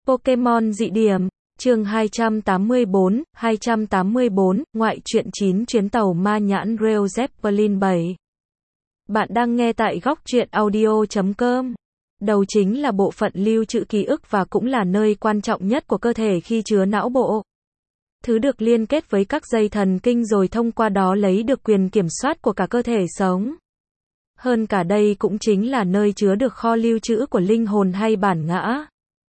Pokemon dị điểm, chương 284, ngoại truyện 9 chuyến tàu ma nhãn Led Zeppelin 7. Bạn đang nghe tại góc truyện audio.com. Đầu chính là bộ phận lưu trữ ký ức và cũng là nơi quan trọng nhất của cơ thể khi chứa não bộ. Thứ được liên kết với các dây thần kinh rồi thông qua đó lấy được quyền kiểm soát của cả cơ thể sống. Hơn cả đây cũng chính là nơi chứa được kho lưu trữ của linh hồn hay bản ngã.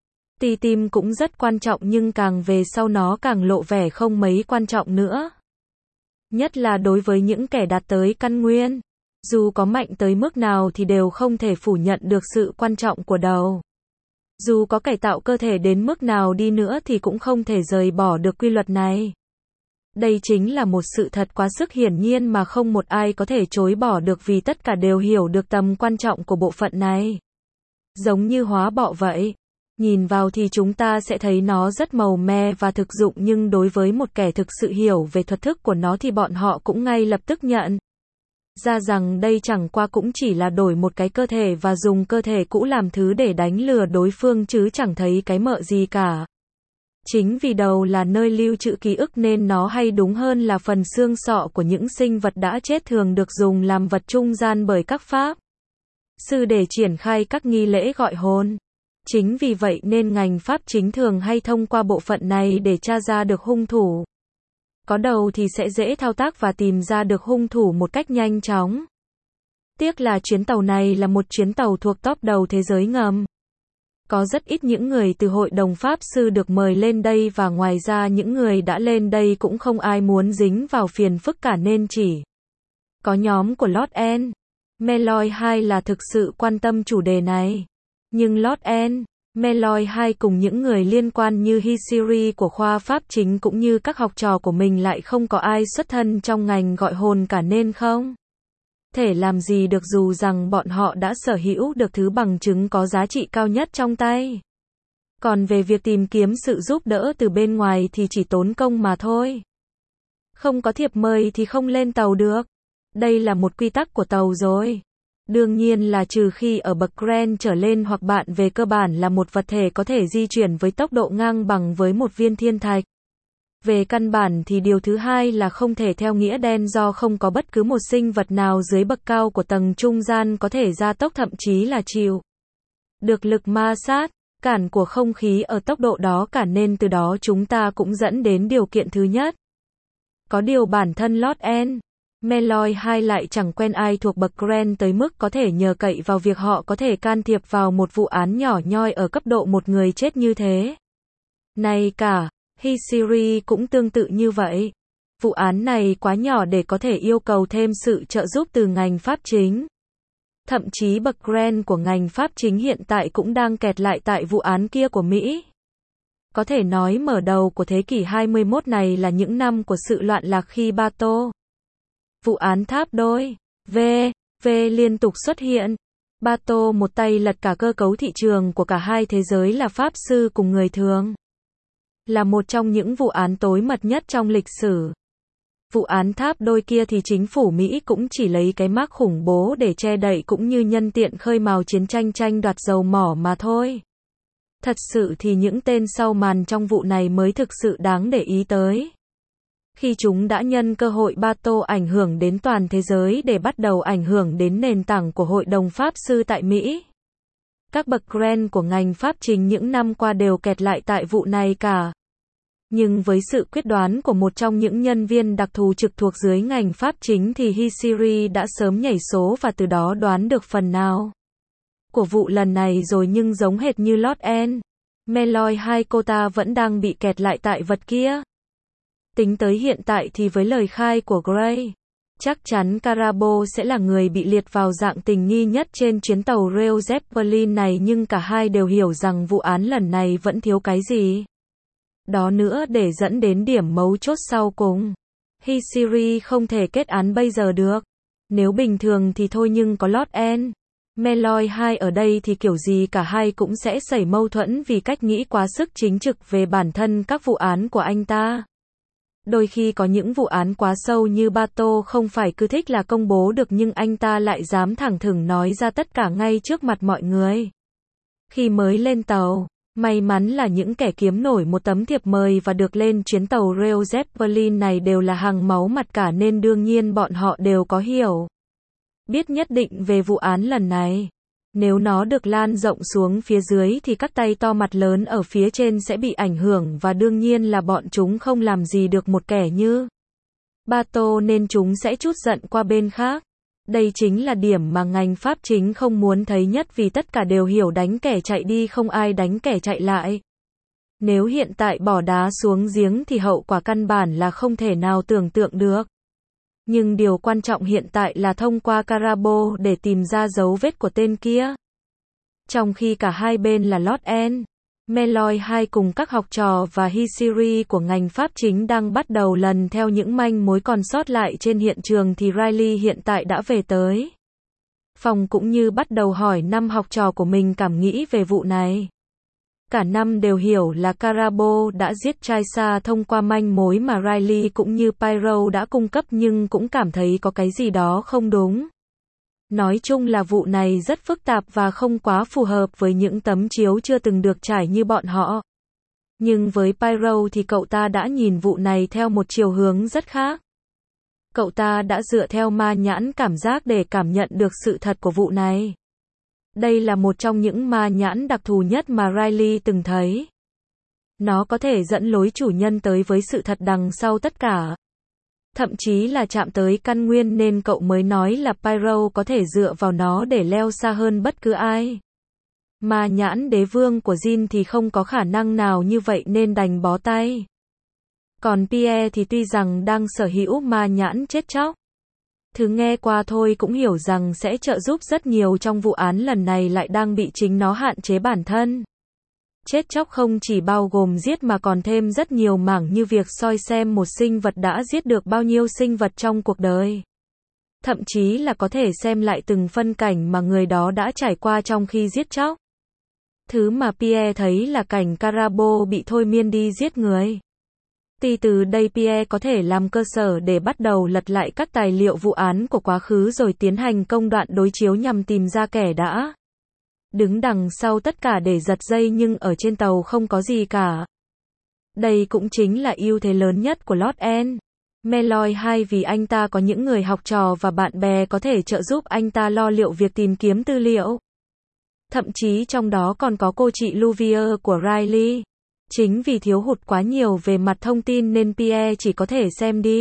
Tim cũng rất quan trọng nhưng càng về sau nó càng lộ vẻ không mấy quan trọng nữa. Nhất là đối với những kẻ đạt tới căn nguyên. Dù có mạnh tới mức nào thì đều không thể phủ nhận được sự quan trọng của đầu. Dù có cải tạo cơ thể đến mức nào đi nữa thì cũng không thể rời bỏ được quy luật này. Đây chính là một sự thật quá sức hiển nhiên mà không một ai có thể chối bỏ được vì tất cả đều hiểu được tầm quan trọng của bộ phận này. Giống như hóa bọ vậy. Nhìn vào thì chúng ta sẽ thấy nó rất màu me và thực dụng nhưng đối với một kẻ thực sự hiểu về thuật thức của nó thì bọn họ cũng ngay lập tức nhận ra rằng đây chẳng qua cũng chỉ là đổi một cái cơ thể và dùng cơ thể cũ làm thứ để đánh lừa đối phương chứ chẳng thấy cái mợ gì cả. Chính vì đầu là nơi lưu trữ ký ức nên nó hay đúng hơn là phần xương sọ của những sinh vật đã chết thường được dùng làm vật trung gian bởi các pháp sư để triển khai các nghi lễ gọi hồn. Chính vì vậy nên ngành pháp chính thường hay thông qua bộ phận này để tra ra được hung thủ. Có đầu thì sẽ dễ thao tác và tìm ra được hung thủ một cách nhanh chóng. Tiếc là chuyến tàu này là một chuyến tàu thuộc top đầu thế giới ngầm. Có rất ít những người từ hội đồng pháp sư được mời lên đây và ngoài ra những người đã lên đây cũng không ai muốn dính vào phiền phức cả nên chỉ có nhóm của Lord N. Meloy 2 là thực sự quan tâm chủ đề này. Nhưng Lord N. Meloy 2 cùng những người liên quan như Hisiri của khoa pháp chính cũng như các học trò của mình lại không có ai xuất thân trong ngành gọi hồn cả nên không thể làm gì được dù rằng bọn họ đã sở hữu được thứ bằng chứng có giá trị cao nhất trong tay. Còn về việc tìm kiếm sự giúp đỡ từ bên ngoài thì chỉ tốn công mà thôi. Không có thiệp mời thì không lên tàu được. Đây là một quy tắc của tàu rồi. Đương nhiên là trừ khi ở bậc Grand trở lên hoặc bạn về cơ bản là một vật thể có thể di chuyển với tốc độ ngang bằng với một viên thiên thạch. Về căn bản thì điều thứ hai là không thể theo nghĩa đen do không có bất cứ một sinh vật nào dưới bậc cao của tầng trung gian có thể gia tốc thậm chí là chịu được lực ma sát, cản của không khí ở tốc độ đó cả nên từ đó chúng ta cũng dẫn đến điều kiện thứ nhất. Có điều bản thân Lord N. Meloy 2 lại chẳng quen ai thuộc bậc Grand tới mức có thể nhờ cậy vào việc họ có thể can thiệp vào một vụ án nhỏ nhoi ở cấp độ một người chết như thế. Này cả, Hisiri cũng tương tự như vậy. Vụ án này quá nhỏ để có thể yêu cầu thêm sự trợ giúp từ ngành pháp chính. Thậm chí bậc Grand của ngành pháp chính hiện tại cũng đang kẹt lại tại vụ án kia của Mỹ. Có thể nói mở đầu của thế kỷ 21 này là những năm của sự loạn lạc khi Bato. Vụ án tháp đôi V liên tục xuất hiện. Bato một tay lật cả cơ cấu thị trường của cả hai thế giới là pháp sư cùng người thường. Là một trong những vụ án tối mật nhất trong lịch sử. Vụ án tháp đôi kia thì chính phủ Mỹ cũng chỉ lấy cái mác khủng bố để che đậy cũng như nhân tiện khơi mào chiến tranh tranh đoạt dầu mỏ mà thôi. Thật sự thì những tên sau màn trong vụ này mới thực sự đáng để ý tới. Khi chúng đã nhân cơ hội Bato ảnh hưởng đến toàn thế giới để bắt đầu ảnh hưởng đến nền tảng của Hội đồng Pháp sư tại Mỹ. Các bậc Grand của ngành pháp chính những năm qua đều kẹt lại tại vụ này cả. Nhưng với sự quyết đoán của một trong những nhân viên đặc thù trực thuộc dưới ngành pháp chính thì Hisiri đã sớm nhảy số và từ đó đoán được phần nào của vụ lần này rồi nhưng giống hệt như Lord N. Meloy 2 cô ta vẫn đang bị kẹt lại tại vật kia. Tính tới hiện tại thì với lời khai của Gray, chắc chắn Karabo sẽ là người bị liệt vào dạng tình nghi nhất trên chuyến tàu Led Zeppelin này nhưng cả hai đều hiểu rằng vụ án lần này vẫn thiếu cái gì đó nữa để dẫn đến điểm mấu chốt sau cùng. Hisiri không thể kết án bây giờ được. Nếu bình thường thì thôi nhưng có Lord N. Meloy 2 ở đây thì kiểu gì cả hai cũng sẽ xảy mâu thuẫn vì cách nghĩ quá sức chính trực về bản thân các vụ án của anh ta. Đôi khi có những vụ án quá sâu như Bato không phải cứ thích là công bố được nhưng anh ta lại dám thẳng thừng nói ra tất cả ngay trước mặt mọi người. Khi mới lên tàu, May mắn là những kẻ kiếm nổi một tấm thiệp mời và được lên chuyến tàu rail Zeppelin này đều là hàng máu mặt cả nên đương nhiên bọn họ đều có hiểu biết nhất định về vụ án lần này. Nếu nó được lan rộng xuống phía dưới thì các tay to mặt lớn ở phía trên sẽ bị ảnh hưởng và đương nhiên là bọn chúng không làm gì được một kẻ như Bato nên chúng sẽ trút giận qua bên khác. Đây chính là điểm mà ngành pháp chính không muốn thấy nhất vì tất cả đều hiểu đánh kẻ chạy đi không ai đánh kẻ chạy lại. Nếu hiện tại bỏ đá xuống giếng thì hậu quả căn bản là không thể nào tưởng tượng được. Nhưng điều quan trọng hiện tại là thông qua Karabo để tìm ra dấu vết của tên kia. Trong khi cả hai bên là Lord N. Meloy 2 cùng các học trò và Hisiri của ngành pháp chính đang bắt đầu lần theo những manh mối còn sót lại trên hiện trường thì Riley hiện tại đã về tới phòng cũng như bắt đầu hỏi 5 học trò của mình cảm nghĩ về vụ này. Cả năm đều hiểu là Karabo đã giết Chaisa thông qua manh mối mà Riley cũng như Pyro đã cung cấp nhưng cũng cảm thấy có cái gì đó không đúng. Nói chung là vụ này rất phức tạp và không quá phù hợp với những tấm chiếu chưa từng được trải như bọn họ. Nhưng với Pyro thì cậu ta đã nhìn vụ này theo một chiều hướng rất khác. Cậu ta đã dựa theo ma nhãn cảm giác để cảm nhận được sự thật của vụ này. Đây là một trong những ma nhãn đặc thù nhất mà Riley từng thấy. Nó có thể dẫn lối chủ nhân tới với sự thật đằng sau tất cả. Thậm chí là chạm tới căn nguyên nên cậu mới nói là Pyro có thể dựa vào nó để leo xa hơn bất cứ ai. Ma nhãn đế vương của Jin thì không có khả năng nào như vậy nên đành bó tay. Còn Pierre thì tuy rằng đang sở hữu ma nhãn chết chóc. Thứ nghe qua thôi cũng hiểu rằng sẽ trợ giúp rất nhiều trong vụ án lần này lại đang bị chính nó hạn chế bản thân. Chết chóc không chỉ bao gồm giết mà còn thêm rất nhiều mảng như việc soi xem một sinh vật đã giết được bao nhiêu sinh vật trong cuộc đời. Thậm chí là có thể xem lại từng phân cảnh mà người đó đã trải qua trong khi giết chóc. Thứ mà Pierre thấy là cảnh Karabo bị thôi miên đi giết người. Từ đây Pierre có thể làm cơ sở để bắt đầu lật lại các tài liệu vụ án của quá khứ rồi tiến hành công đoạn đối chiếu nhằm tìm ra kẻ đã đứng đằng sau tất cả để giật dây nhưng ở trên tàu không có gì cả. Đây cũng chính là ưu thế lớn nhất của Lord N. Meloy 2 vì anh ta có những người học trò và bạn bè có thể trợ giúp anh ta lo liệu việc tìm kiếm tư liệu. Thậm chí trong đó còn có cô chị Louvier của Riley. Chính vì thiếu hụt quá nhiều về mặt thông tin nên Pierre chỉ có thể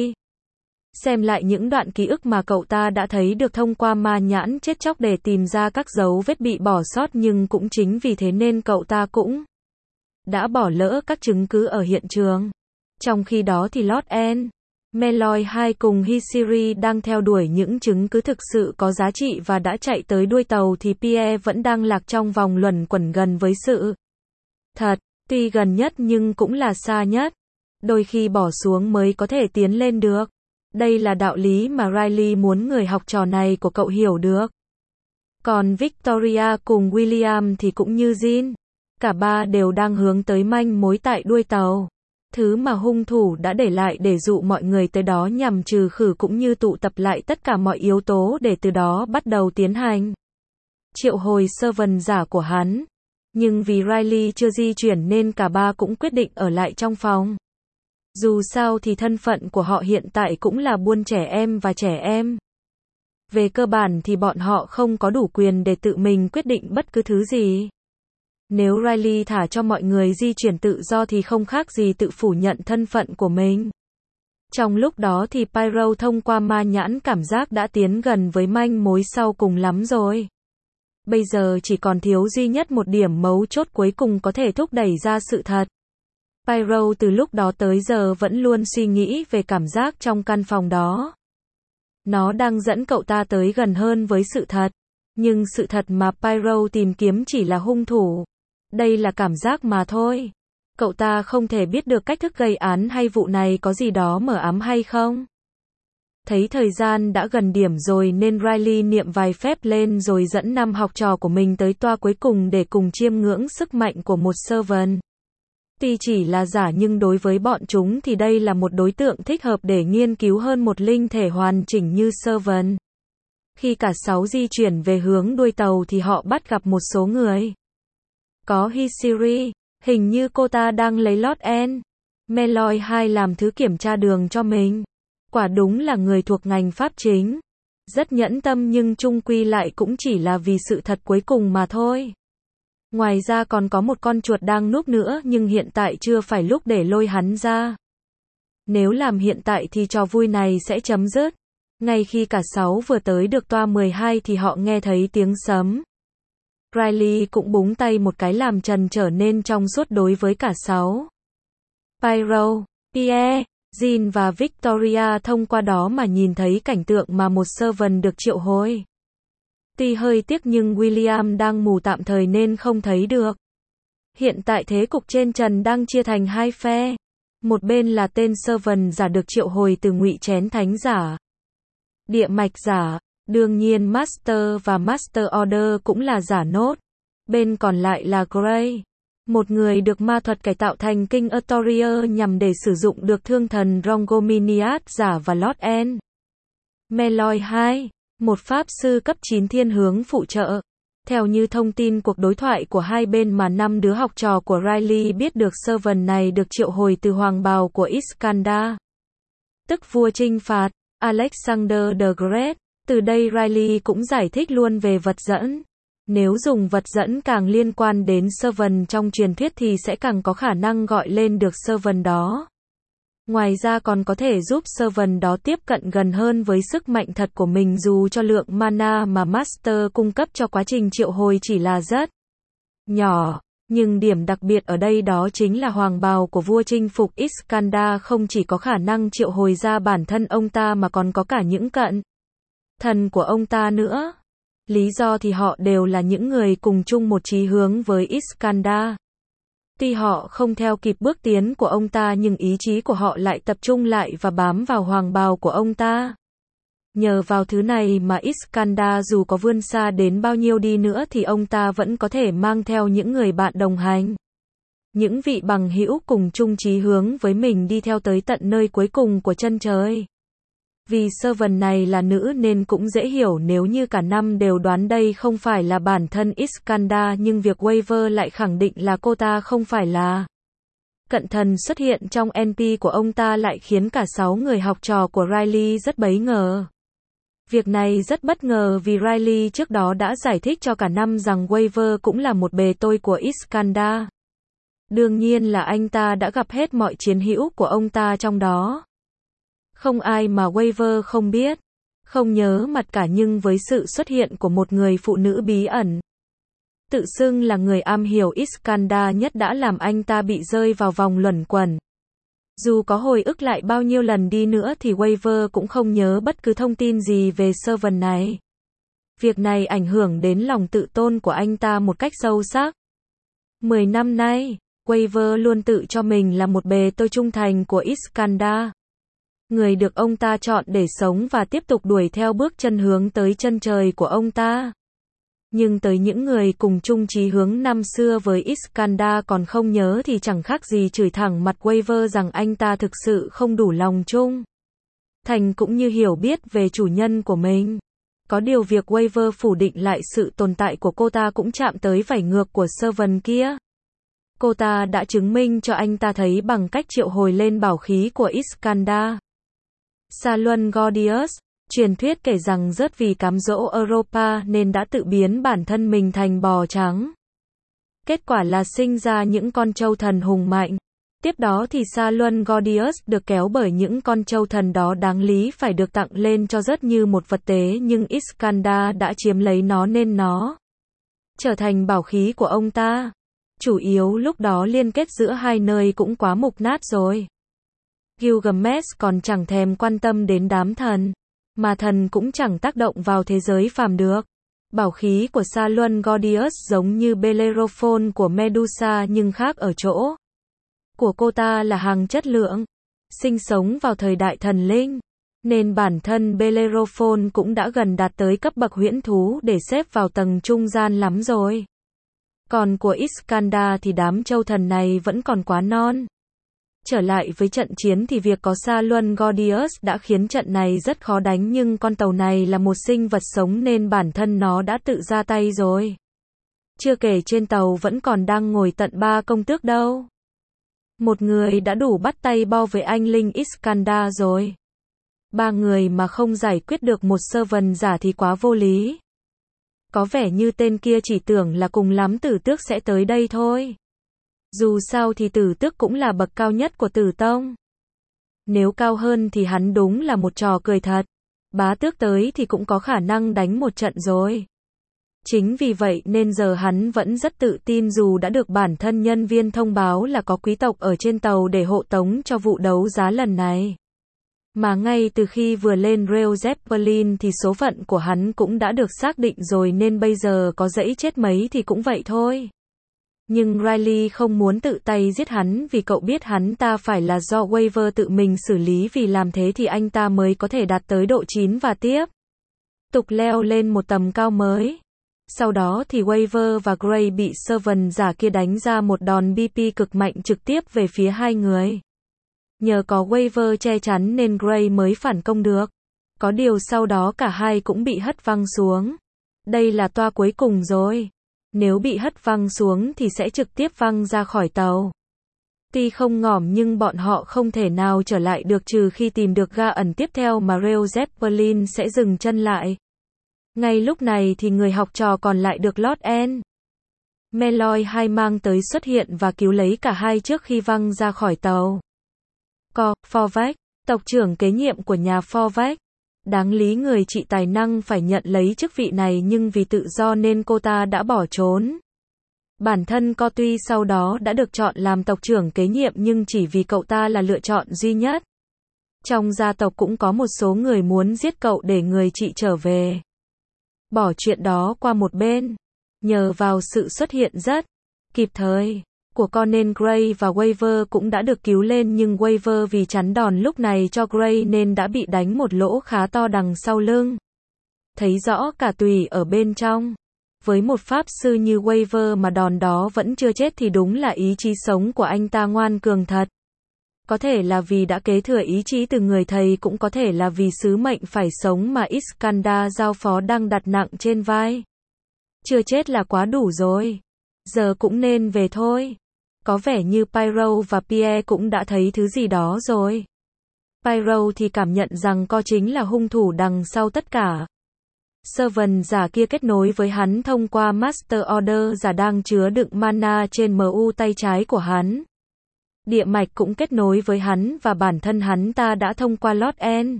xem lại những đoạn ký ức mà cậu ta đã thấy được thông qua ma nhãn chết chóc để tìm ra các dấu vết bị bỏ sót nhưng cũng chính vì thế nên cậu ta cũng đã bỏ lỡ các chứng cứ ở hiện trường. Trong khi đó thì Lord N. Meloy 2 cùng Hisiri đang theo đuổi những chứng cứ thực sự có giá trị và đã chạy tới đuôi tàu thì Pierre vẫn đang lạc trong vòng luẩn quẩn gần với sự thật. Tuy gần nhất nhưng cũng là xa nhất. Đôi khi bỏ xuống mới có thể tiến lên được. Đây là đạo lý mà Riley muốn người học trò này của cậu hiểu được. Còn Victoria cùng William thì cũng như Jin. Cả ba đều đang hướng tới manh mối tại đuôi tàu. Thứ mà hung thủ đã để lại để dụ mọi người tới đó nhằm trừ khử cũng như tụ tập lại tất cả mọi yếu tố để từ đó bắt đầu tiến hành triệu hồi servant giả của hắn. Nhưng vì Riley chưa di chuyển nên cả ba cũng quyết định ở lại trong phòng. Dù sao thì thân phận của họ hiện tại cũng là buôn trẻ em và trẻ em. Về cơ bản thì bọn họ không có đủ quyền để tự mình quyết định bất cứ thứ gì. Nếu Riley thả cho mọi người di chuyển tự do thì không khác gì tự phủ nhận thân phận của mình. Trong lúc đó thì Pyro thông qua ma nhãn cảm giác đã tiến gần với manh mối sau cùng lắm rồi. Bây giờ chỉ còn thiếu duy nhất một điểm mấu chốt cuối cùng có thể thúc đẩy ra sự thật. Pyro từ lúc đó tới giờ vẫn luôn suy nghĩ về cảm giác trong căn phòng đó. Nó đang dẫn cậu ta tới gần hơn với sự thật. Nhưng sự thật mà Pyro tìm kiếm chỉ là hung thủ. Đây là cảm giác mà thôi. Cậu ta không thể biết được cách thức gây án hay vụ này có gì đó mờ ám hay không. Thấy thời gian đã gần điểm rồi nên Riley niệm vài phép lên rồi dẫn 5 học trò của mình tới toa cuối cùng để cùng chiêm ngưỡng sức mạnh của một servant. Tuy chỉ là giả nhưng đối với bọn chúng thì đây là một đối tượng thích hợp để nghiên cứu hơn một linh thể hoàn chỉnh như servant. Khi cả 6 di chuyển về hướng đuôi tàu thì họ bắt gặp một số người. Có Hisiri, Hình như cô ta đang lấy Lord N. Meloy 2 làm thứ kiểm tra đường cho mình. Quả đúng là người thuộc ngành pháp chính. Rất nhẫn tâm nhưng chung quy lại cũng chỉ là vì sự thật cuối cùng mà thôi. Ngoài ra còn có một con chuột đang núp nữa nhưng hiện tại chưa phải lúc để lôi hắn ra. Nếu làm hiện tại thì trò vui này sẽ chấm dứt. Ngay khi cả 6 vừa tới được toa 12 thì họ nghe thấy tiếng sấm. Riley cũng búng tay một cái làm trần trở nên trong suốt đối với cả 6. Pyro, Pierre, Jean và Victoria thông qua đó mà nhìn thấy cảnh tượng mà một servant được triệu hồi. Tuy hơi tiếc nhưng William đang mù tạm thời nên không thấy được. Hiện tại thế cục trên trần đang chia thành hai phe. Một bên là tên servant giả được triệu hồi từ ngụy chén thánh giả, địa mạch giả, đương nhiên Master và Master Order cũng là giả nốt. Bên còn lại là Gray, một người được ma thuật cải tạo thành King Arthurian nhằm để sử dụng được thương thần Rongominiad giả và Lord N. Meloy 2, một pháp sư cấp 9 thiên hướng phụ trợ. Theo như thông tin cuộc đối thoại của hai bên mà 5 đứa học trò của Riley biết được, servant này được triệu hồi từ hoàng bào của Iskandar, tức vua trinh phạt, Alexander the Great. Từ đây Riley cũng giải thích luôn về vật dẫn. Nếu dùng vật dẫn càng liên quan đến servant trong truyền thuyết thì sẽ càng có khả năng gọi lên được servant đó. Ngoài ra còn có thể giúp servant đó tiếp cận gần hơn với sức mạnh thật của mình dù cho lượng mana mà Master cung cấp cho quá trình triệu hồi chỉ là rất nhỏ. Nhưng điểm đặc biệt ở đây đó chính là hoàng bào của vua chinh phục Iskandar không chỉ có khả năng triệu hồi ra bản thân ông ta mà còn có cả những cận thần của ông ta nữa. Lý do thì họ đều là những người cùng chung một chí hướng với Iskandar. Tuy họ không theo kịp bước tiến của ông ta nhưng ý chí của họ lại tập trung lại và bám vào hoàng bào của ông ta. Nhờ vào thứ này mà Iskandar dù có vươn xa đến bao nhiêu đi nữa thì ông ta vẫn có thể mang theo những người bạn đồng hành, những vị bằng hữu cùng chung chí hướng với mình đi theo tới tận nơi cuối cùng của chân trời. Vì servant này là nữ nên cũng dễ hiểu nếu như cả năm đều đoán đây không phải là bản thân Iskandar, nhưng việc Waver lại khẳng định là cô ta không phải là cận thần xuất hiện trong NP của ông ta lại khiến cả 6 người học trò của Riley rất bấy ngờ. Việc này rất bất ngờ vì Riley trước đó đã giải thích cho cả năm rằng Waver cũng là một bề tôi của Iskandar. Đương nhiên là anh ta đã gặp hết mọi chiến hữu của ông ta trong đó. Không ai mà Waver không biết, không nhớ mặt cả, nhưng với sự xuất hiện của một người phụ nữ bí ẩn, tự xưng là người am hiểu Iskandar nhất đã làm anh ta bị rơi vào vòng luẩn quẩn. Dù có hồi ức lại bao nhiêu lần đi nữa thì Waver cũng không nhớ bất cứ thông tin gì về servant này. Việc này ảnh hưởng đến lòng tự tôn của anh ta một cách sâu sắc. 10 năm nay, Waver luôn tự cho mình là một bề tôi trung thành của Iskandar, người được ông ta chọn để sống và tiếp tục đuổi theo bước chân hướng tới chân trời của ông ta. Nhưng tới những người cùng chung chí hướng năm xưa với Iskandar còn không nhớ thì chẳng khác gì chửi thẳng mặt Waver rằng anh ta thực sự không đủ lòng chung thành cũng như hiểu biết về chủ nhân của mình. Có điều việc Waver phủ định lại sự tồn tại của cô ta cũng chạm tới vảy ngược của servant kia. Cô ta đã chứng minh cho anh ta thấy bằng cách triệu hồi lên bảo khí của Iskandar, Salon Gordius. Truyền thuyết kể rằng rớt vì cám dỗ Europa nên đã tự biến bản thân mình thành bò trắng. Kết quả là sinh ra những con trâu thần hùng mạnh. Tiếp đó thì Salon Gordius được kéo bởi những con trâu thần đó đáng lý phải được tặng lên cho rớt như một vật tế, nhưng Iskandar đã chiếm lấy nó nên nó trở thành bảo khí của ông ta. Chủ yếu lúc đó liên kết giữa hai nơi cũng quá mục nát rồi. Gilgamesh còn chẳng thèm quan tâm đến đám thần, mà thần cũng chẳng tác động vào thế giới phàm được. Bảo khí của Salon Gordius giống như Bellerophon của Medusa nhưng khác ở chỗ của cô ta là hàng chất lượng, sinh sống vào thời đại thần linh, nên bản thân Bellerophon cũng đã gần đạt tới cấp bậc huyễn thú để xếp vào tầng trung gian lắm rồi. Còn của Iskandar thì đám châu thần này vẫn còn quá non. Trở lại với trận chiến thì việc có Salon Gordius đã khiến trận này rất khó đánh, nhưng con tàu này là một sinh vật sống nên bản thân nó đã tự ra tay rồi. Chưa kể trên tàu vẫn còn đang ngồi tận 3 công tước đâu. Một người đã đủ bắt tay bo với anh Linh Iskandar rồi. 3 người mà không giải quyết được một servant giả thì quá vô lý. Có vẻ như tên kia chỉ tưởng là cùng lắm Tử Tước sẽ tới đây thôi. Dù sao thì Tử Tước cũng là bậc cao nhất của Tử Tông. Nếu cao hơn thì hắn đúng là một trò cười thật. Bá tước tới thì cũng có khả năng đánh một trận rồi. Chính vì vậy nên giờ hắn vẫn rất tự tin dù đã được bản thân nhân viên thông báo là có quý tộc ở trên tàu để hộ tống cho vụ đấu giá lần này. Mà ngay từ khi vừa lên Led Zeppelin thì số phận của hắn cũng đã được xác định rồi nên bây giờ có dẫy chết mấy thì cũng vậy thôi. Nhưng Riley không muốn tự tay giết hắn vì cậu biết hắn ta phải là do Waver tự mình xử lý vì làm thế thì anh ta mới có thể đạt tới độ chín và tiếp tục leo lên một tầm cao mới. Sau đó thì Waver và Gray bị servant giả kia đánh ra một đòn BP cực mạnh trực tiếp về phía hai người. Nhờ có Waver che chắn nên Gray mới phản công được. Có điều sau đó cả hai cũng bị hất văng xuống. Đây là toa cuối cùng rồi. Nếu bị hất văng xuống thì sẽ trực tiếp văng ra khỏi tàu. Tuy không ngỏm nhưng bọn họ không thể nào trở lại được trừ khi tìm được ga ẩn tiếp theo mà Led Zeppelin sẽ dừng chân lại. Ngay lúc này thì người học trò còn lại được Lord N. Malloy 2 mang tới xuất hiện và cứu lấy cả hai trước khi văng ra khỏi tàu. Forvach, tộc trưởng kế nhiệm của nhà Forvach. Đáng lý người chị tài năng phải nhận lấy chức vị này nhưng vì tự do nên cô ta đã bỏ trốn. Bản thân cô tuy sau đó đã được chọn làm tộc trưởng kế nhiệm nhưng chỉ vì cậu ta là lựa chọn duy nhất. Trong gia tộc cũng có một số người muốn giết cậu để người chị trở về. Bỏ chuyện đó qua một bên. Nhờ vào sự xuất hiện rất kịp thời của con nên Gray và Waver cũng đã được cứu lên nhưng Waver vì chắn đòn lúc này cho Gray nên đã bị đánh một lỗ khá to đằng sau lưng. Thấy rõ cả tùy ở bên trong. Với một pháp sư như Waver mà đòn đó vẫn chưa chết thì đúng là ý chí sống của anh ta ngoan cường thật. Có thể là vì đã kế thừa ý chí từ người thầy cũng có thể là vì sứ mệnh phải sống mà Iskandar giao phó đang đặt nặng trên vai. Chưa chết là quá đủ rồi. Giờ cũng nên về thôi. Có vẻ như Pyro và Pierre cũng đã thấy thứ gì đó rồi. Pyro thì cảm nhận rằng cô chính là hung thủ đằng sau tất cả. Servant giả kia kết nối với hắn thông qua Master Order giả đang chứa đựng mana trên MU tay trái của hắn. Địa mạch cũng kết nối với hắn và bản thân hắn ta đã thông qua Lord N.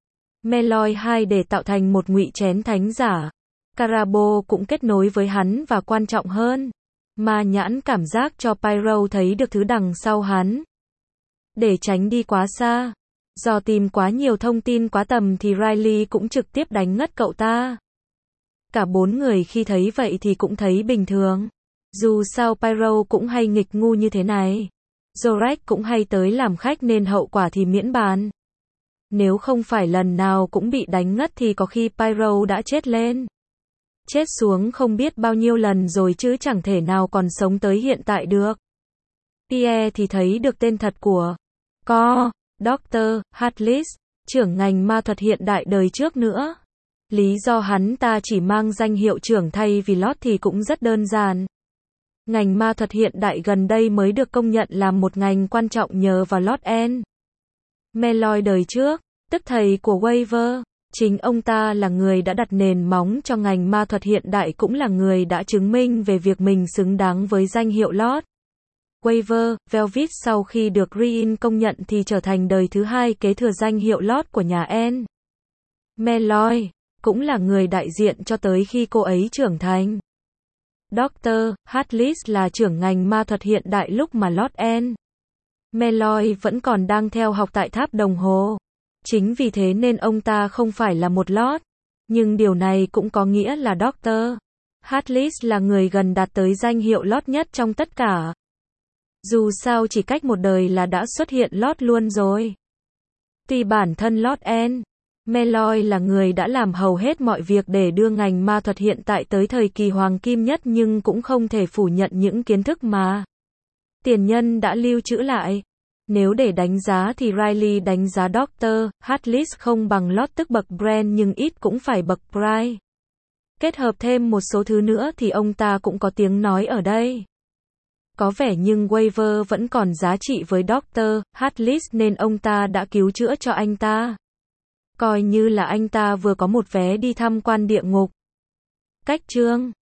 Malloy 2 để tạo thành một ngụy chén thánh giả. Karabo cũng kết nối với hắn và quan trọng hơn. Ma nhãn cảm giác cho Pyro thấy được thứ đằng sau hắn. Để tránh đi quá xa. Do tìm quá nhiều thông tin quá tầm thì Riley cũng trực tiếp đánh ngất cậu ta. Cả 4 người khi thấy vậy thì cũng thấy bình thường. Dù sao Pyro cũng hay nghịch ngu như thế này. Zorak cũng hay tới làm khách nên hậu quả thì miễn bàn. Nếu không phải lần nào cũng bị đánh ngất thì có khi Pyro đã chết lên. Chết xuống không biết bao nhiêu lần rồi chứ chẳng thể nào còn sống tới hiện tại được. Pierre thì thấy được tên thật của Dr. Hartless, trưởng ngành ma thuật hiện đại đời trước nữa. Lý do hắn ta chỉ mang danh hiệu trưởng thay vì Lord thì cũng rất đơn giản. Ngành ma thuật hiện đại gần đây mới được công nhận làm một ngành quan trọng nhờ vào Lord N. Malloy đời trước, tức thầy của Waver. Chính ông ta là người đã đặt nền móng cho ngành ma thuật hiện đại cũng là người đã chứng minh về việc mình xứng đáng với danh hiệu Lord. Waver, Velvet sau khi được Riin công nhận thì trở thành đời thứ hai kế thừa danh hiệu Lord của nhà N. Malloy, cũng là người đại diện cho tới khi cô ấy trưởng thành. Dr. Hartless là trưởng ngành ma thuật hiện đại lúc mà Lord N. Malloy vẫn còn đang theo học tại tháp đồng hồ. Chính vì thế nên ông ta không phải là một Lord. Nhưng điều này cũng có nghĩa là Dr. Hartless là người gần đạt tới danh hiệu Lord nhất trong tất cả. Dù sao chỉ cách một đời là đã xuất hiện Lord luôn rồi. Tuy bản thân Lord N. Malloy là người đã làm hầu hết mọi việc để đưa ngành ma thuật hiện tại tới thời kỳ hoàng kim nhất nhưng cũng không thể phủ nhận những kiến thức mà tiền nhân đã lưu trữ lại. Nếu để đánh giá thì Riley đánh giá Dr. Hartless không bằng Lord tức bậc Brand nhưng ít cũng phải bậc Pride. Kết hợp thêm một số thứ nữa thì ông ta cũng có tiếng nói ở đây. Có vẻ nhưng Waver vẫn còn giá trị với Dr. Hartless nên ông ta đã cứu chữa cho anh ta. Coi như là anh ta vừa có một vé đi tham quan địa ngục. Cách chương